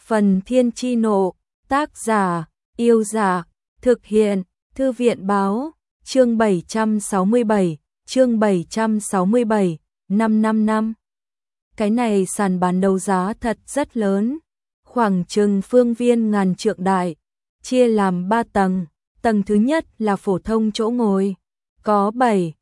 Phần Thiên Chi Nộ, tác giả, Yêu Dạ, thực hiện, Thư viện Báo, chương 767, 555. Cái này sàn bán đấu giá thật rất lớn, khoảng chừng phương viên ngàn trượng đại, chia làm 3 tầng, tầng thứ nhất là phổ thông chỗ ngồi, có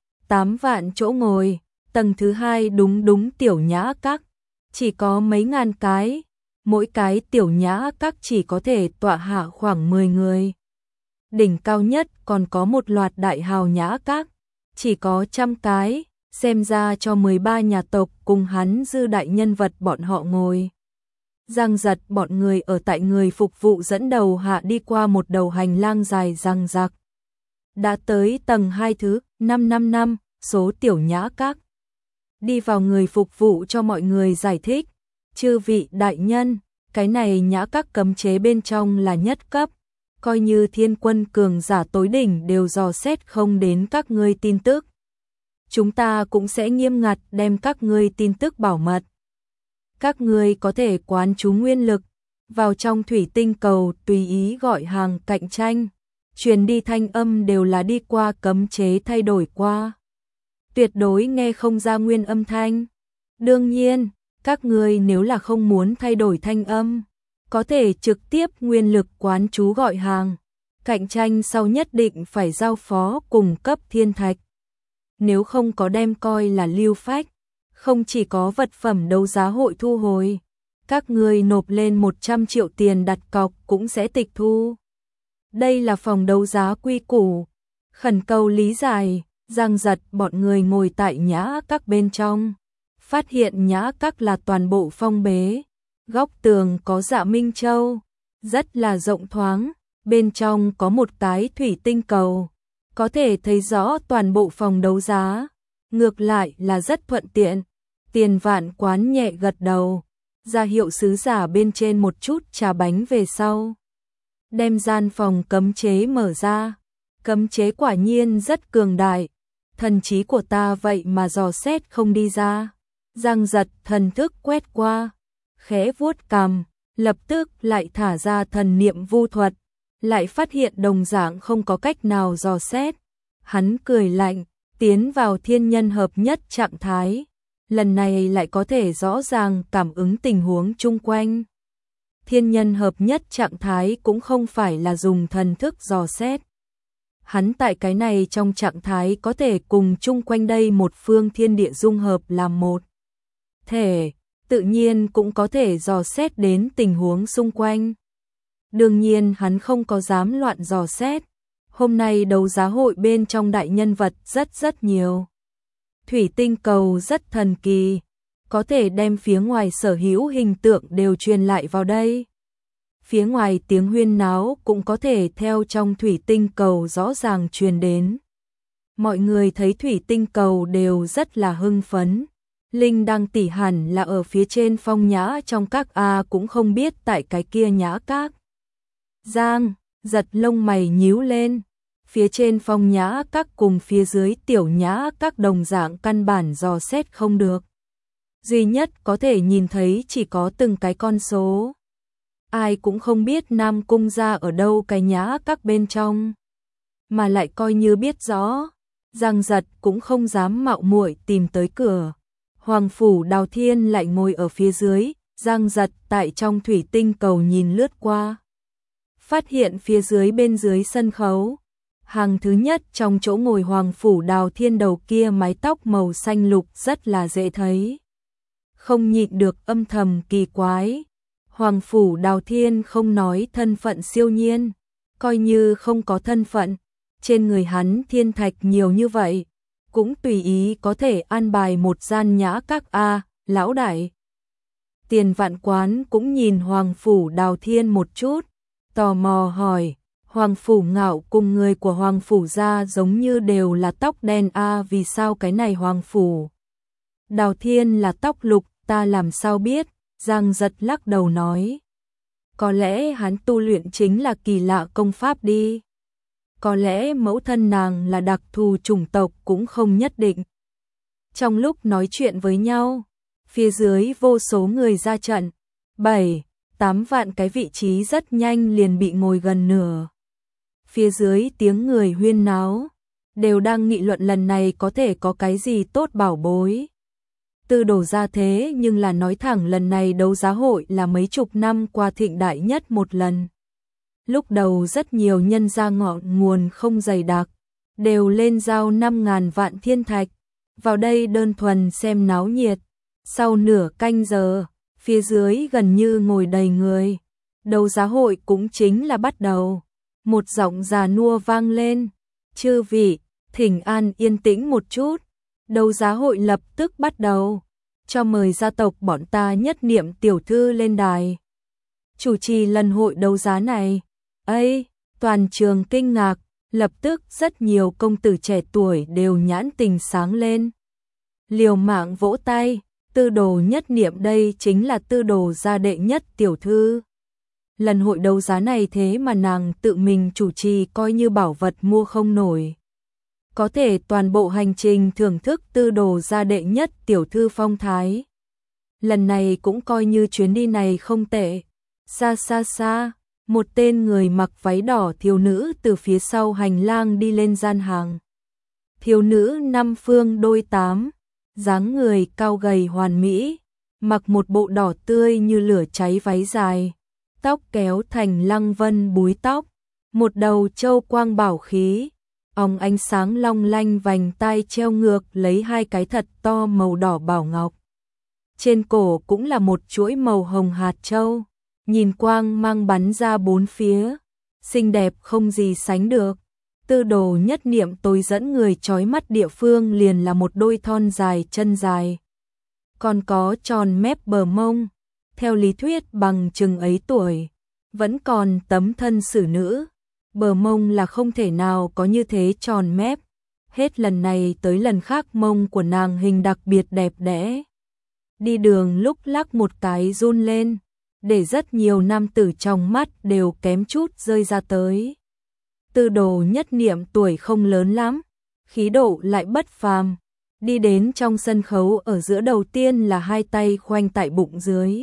7-8 vạn chỗ ngồi, tầng thứ hai đúng tiểu nhã các, chỉ có mấy ngàn cái, mỗi cái tiểu nhã các chỉ có thể tọa hạ khoảng 10 người. Đỉnh cao nhất còn có một loạt đại hào nhã các, chỉ có 100 cái, xem ra cho 13 nhà tộc cùng hắn dư đại nhân vật bọn họ ngồi. Giang Giật bọn người ở tại người phục vụ dẫn đầu hạ đi qua một đầu hành lang dài dằng dặc. Đã tới tầng 2 thứ 555, số tiểu nhã các. Đi vào người phục vụ cho mọi người giải thích, chư vị đại nhân, cái này nhã các cấm chế bên trong là nhất cấp, coi như thiên quân cường giả tối đỉnh đều dò xét không đến các ngươi tin tức. Chúng ta cũng sẽ nghiêm ngặt đem các ngươi tin tức bảo mật. Các ngươi có thể quán chú nguyên lực vào trong thủy tinh cầu tùy ý gọi hàng cạnh tranh, truyền đi thanh âm đều là đi qua cấm chế thay đổi qua. Tuyệt đối nghe không ra nguyên âm thanh. Đương nhiên, các ngươi nếu là không muốn thay đổi thanh âm, có thể trực tiếp nguyên lực quán chú gọi hàng, cạnh tranh sau nhất định phải giao phó cùng cấp thiên thạch. Nếu không có đem coi là lưu phách, không chỉ có vật phẩm đấu giá hội thu hồi, các ngươi nộp lên 100 triệu tiền đặt cọc cũng sẽ tịch thu. Đây là phòng đấu giá quy củ, khẩn cầu lý giải. Giang Giật bọn người ngồi tại nhã các bên trong, phát hiện nhã các là toàn bộ phong bế, góc tường có dạ minh châu, rất là rộng thoáng, bên trong có một cái thủy tinh cầu, có thể thấy rõ toàn bộ phòng đấu giá, ngược lại là rất thuận tiện. Tiền Vạn Quán nhẹ gật đầu, ra hiệu sứ giả bên trên một chút trà bánh về sau. Đem gian phòng cấm chế mở ra, cấm chế quả nhiên rất cường đại, thần trí của ta vậy mà dò xét không đi ra. Giang Giật thần thức quét qua, khẽ vuốt cằm, lập tức lại thả ra thần niệm vu thuật, lại phát hiện đồng dạng không có cách nào dò xét. Hắn cười lạnh, tiến vào thiên nhân hợp nhất trạng thái, lần này lại có thể rõ ràng cảm ứng tình huống chung quanh. Thiên nhân hợp nhất trạng thái cũng không phải là dùng thần thức dò xét. Hắn tại cái này trong trạng thái có thể cùng chung quanh đây một phương thiên địa dung hợp làm một thể, tự nhiên cũng có thể dò xét đến tình huống xung quanh. Đương nhiên hắn không có dám loạn dò xét. Hôm nay đấu giá hội bên trong đại nhân vật rất nhiều. Thủy tinh cầu rất thần kỳ, có thể đem phía ngoài sở hữu hình tượng đều truyền lại vào đây. Phía ngoài tiếng huyên náo cũng có thể theo trong thủy tinh cầu rõ ràng truyền đến. Mọi người thấy thủy tinh cầu đều rất là hưng phấn. Linh Đăng tỷ hẳn là ở phía trên phong nhã trong các cũng không biết tại cái kia nhã các. Giang Giật lông mày nhíu lên. Phía trên phong nhã các cùng phía dưới tiểu nhã các đồng dạng căn bản dò xét không được. Duy nhất có thể nhìn thấy chỉ có từng cái con số. Ai cũng không biết Nam Cung gia ở đâu cái nhã các bên trong. Mà lại coi như biết rõ, Giang Giật cũng không dám mạo muội tìm tới cửa. Hoàng phủ Đào Thiên lại ngồi ở phía dưới, Giang Giật tại trong thủy tinh cầu nhìn lướt qua. Phát hiện phía dưới bên dưới sân khấu, hàng thứ nhất trong chỗ ngồi Hoàng phủ Đào Thiên đầu kia mái tóc màu xanh lục rất là dễ thấy. Không nhịn được âm thầm kỳ quái. Hoàng phủ Đào Thiên không nói thân phận siêu nhiên, coi như không có thân phận, trên người hắn thiên thạch nhiều như vậy, cũng tùy ý có thể an bài một gian nhã các lão đại. Tiền Vạn Quán cũng nhìn Hoàng phủ Đào Thiên một chút, tò mò hỏi, Hoàng phủ Ngạo cùng người của Hoàng phủ gia giống như đều là tóc đen vì sao cái này Hoàng phủ Đào Thiên là tóc lục, ta làm sao biết? Giang Giật lắc đầu nói, có lẽ hắn tu luyện chính là kỳ lạ công pháp đi. Có lẽ mẫu thân nàng là đặc thù chủng tộc cũng không nhất định. Trong lúc nói chuyện với nhau, phía dưới vô số người ra trận, 7, 8 vạn cái vị trí rất nhanh liền bị ngồi gần nửa. Phía dưới tiếng người huyên náo, đều đang nghị luận lần này có thể có cái gì tốt bảo bối. Tư Đồ ra thế nhưng là nói thẳng lần này đấu giá hội là mấy chục năm qua thịnh đại nhất một lần. Lúc đầu rất nhiều nhân gia ngọn nguồn không dày đặc, đều lên giao 5.000 vạn thiên thạch, vào đây đơn thuần xem náo nhiệt. Sau nửa canh giờ, phía dưới gần như ngồi đầy người. Đấu giá hội cũng chính là bắt đầu. Một giọng già nua vang lên, chư vị, thỉnh an yên tĩnh một chút. Đấu giá hội lập tức bắt đầu, cho mời gia tộc bọn ta Nhất Niệm tiểu thư lên đài. Chủ trì lần hội đấu giá này. Ây, toàn trường kinh ngạc, lập tức rất nhiều công tử trẻ tuổi đều nhãn tình sáng lên. Liều mạng vỗ tay, Tư Đồ Nhất Niệm đây chính là Tư Đồ gia đệ nhất tiểu thư. Lần hội đấu giá này thế mà nàng tự mình chủ trì coi như bảo vật mua không nổi. Có thể toàn bộ hành trình thưởng thức Tư Đồ gia đệ nhất tiểu thư phong thái. Lần này cũng coi như chuyến đi này không tệ. Xa xa xa, một tên người mặc váy đỏ thiếu nữ từ phía sau hành lang đi lên gian hàng. Thiếu nữ năm phương đôi tám, dáng người cao gầy hoàn mỹ, mặc một bộ đỏ tươi như lửa cháy váy dài, tóc kéo thành lăng vân búi tóc, một đầu châu quang bảo khí, óng ánh sáng long lanh vành tai treo ngược lấy hai cái thật to màu đỏ bảo ngọc. Trên cổ cũng là một chuỗi màu hồng hạt châu, nhìn quang mang bắn ra bốn phía, xinh đẹp không gì sánh được. Tư Đồ Nhất Niệm tôi dẫn người chói mắt địa phương liền là một đôi thon dài chân dài. Còn có tròn mép bờ mông, theo lý thuyết bằng chừng ấy tuổi, vẫn còn tấm thân xử nữ. Bờ mông là không thể nào có như thế tròn mép, hết lần này tới lần khác mông của nàng hình đặc biệt đẹp đẽ. Đi đường lúc lắc một cái run lên, để rất nhiều nam tử trong mắt đều kém chút rơi ra tới. Tư Đồ Nhất Niệm tuổi không lớn lắm, khí độ lại bất phàm, đi đến trong sân khấu ở giữa đầu tiên là hai tay khoanh tại bụng dưới.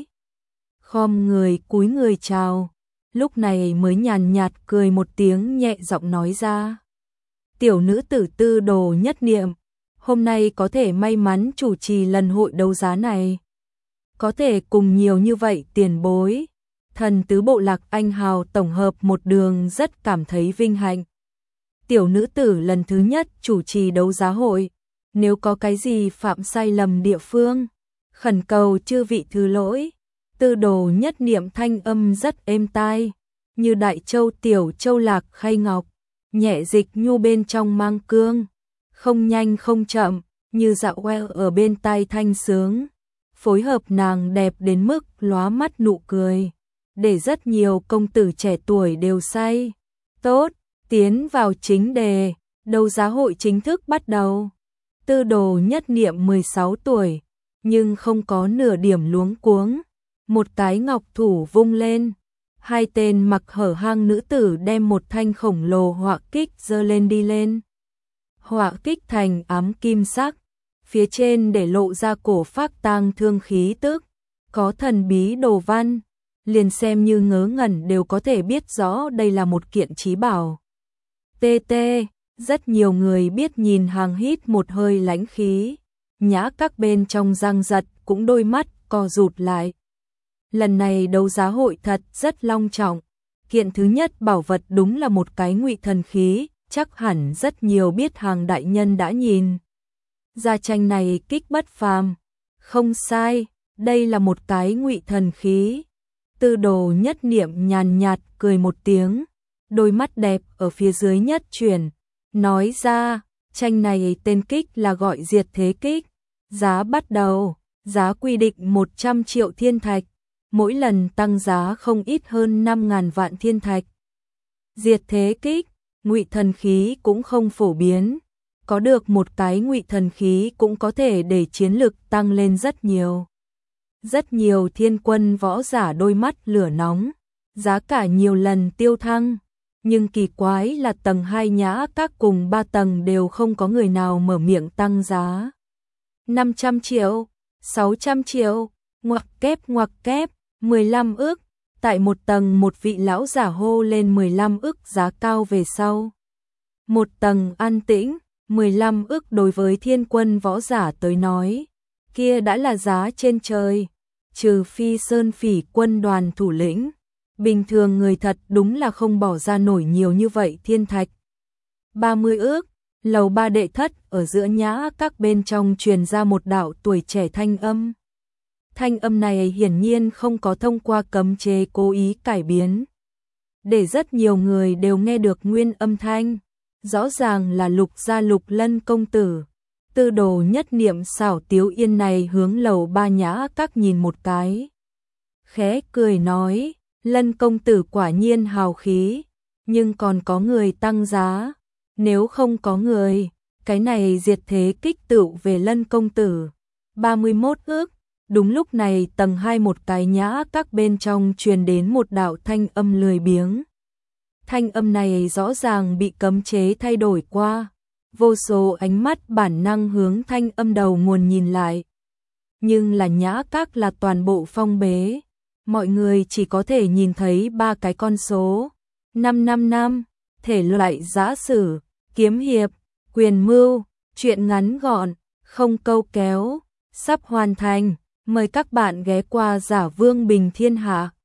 Khom người cúi người chào, lúc này mới nhàn nhạt cười một tiếng nhẹ giọng nói ra. Tiểu nữ tử Tư Đồ Nhất Niệm, hôm nay có thể may mắn chủ trì lần hội đấu giá này. Có thể cùng nhiều như vậy tiền bối, thần tứ bộ lạc anh hào tổng hợp một đường rất cảm thấy vinh hạnh. Tiểu nữ tử lần thứ nhất chủ trì đấu giá hội, nếu có cái gì phạm sai lầm địa phương, khẩn cầu chư vị thứ lỗi. Tư Đồ Nhất Niệm thanh âm rất êm tai, như đại châu tiểu châu lạc khay ngọc, nhẹ dịch nhu bên trong mang cương, không nhanh không chậm, như dạo queo ở bên tai thanh sướng. Phối hợp nàng đẹp đến mức lóa mắt nụ cười, để rất nhiều công tử trẻ tuổi đều say. Tốt, tiến vào chính đề, đấu giá hội chính thức bắt đầu. Tư Đồ Nhất Niệm 16 tuổi, nhưng không có nửa điểm luống cuống. Một cái ngọc thủ vung lên, hai tên mặc hở hang nữ tử đem một thanh khổng lồ họa kích giơ lên đi lên. Họa kích thành ám kim sắc, phía trên để lộ ra cổ phác tang thương khí tức, có thần bí đồ văn, liền xem như ngớ ngẩn đều có thể biết rõ đây là một kiện chí bảo. TT, rất nhiều người biết nhìn hàng hít một hơi lãnh khí, nhã các bên trong răng giật cũng đôi mắt co rụt lại. Lần này đấu giá hội thật rất long trọng, kiện thứ nhất bảo vật đúng là một cái ngụy thần khí, chắc hẳn rất nhiều biết hàng đại nhân đã nhìn. Gia tranh này kích bất phàm, không sai, đây là một cái ngụy thần khí. Tư Đồ Nhất Niệm nhàn nhạt cười một tiếng, đôi mắt đẹp ở phía dưới nhất chuyển, nói ra, tranh này tên kích là gọi diệt thế kích, giá bắt đầu, giá quy định 100 triệu thiên thạch, mỗi lần tăng giá không ít hơn 5.000 vạn thiên thạch. Diệt thế kích, ngụy thần khí cũng không phổ biến, có được một cái ngụy thần khí cũng có thể để chiến lực tăng lên rất nhiều. Rất nhiều thiên quân võ giả đôi mắt lửa nóng, giá cả nhiều lần tiêu thăng, nhưng kỳ quái là tầng 2 nhã các cùng 3 tầng đều không có người nào mở miệng tăng giá. 500 triệu, 600 triệu, ngoặc kép, 15 ức, Tại một tầng một vị lão giả hô lên 15 ức giá cao về sau. Một tầng an tĩnh, 15 ức đối với thiên quân võ giả tới nói, kia đã là giá trên trời, trừ phi Sơn Phỉ quân đoàn thủ lĩnh. Bình thường người thật đúng là không bỏ ra nổi nhiều như vậy thiên thạch. 30 ức, lầu 3 đệ thất ở giữa nhã các bên trong truyền ra một đạo tuổi trẻ thanh âm. Thanh âm này hiển nhiên không có thông qua cấm chế cố ý cải biến. Để rất nhiều người đều nghe được nguyên âm thanh. Rõ ràng là Lục gia Lục Lân công tử. Tư đồ nhất niệm xảo tiếu yên này hướng lầu 3 nhã các nhìn một cái. Khẽ cười nói, Lân công tử quả nhiên hào khí, nhưng còn có người tăng giá. Nếu không có người, cái này diệt thế kích tựu về Lân công tử. 31 ức. Đúng lúc này tầng 2 một cái nhã các bên trong truyền đến một đạo thanh âm lười biếng. Thanh âm này rõ ràng bị cấm chế thay đổi qua. Vô số ánh mắt bản năng hướng thanh âm đầu nguồn nhìn lại. Nhưng là nhã các là toàn bộ phong bế. Mọi người chỉ có thể nhìn thấy 3 cái con số. 555, thể loại giã sử, kiếm hiệp, quyền mưu, truyện ngắn gọn, không câu kéo, sắp hoàn thành. Mời các bạn ghé qua Giả Vương Bình Thiên Hạ.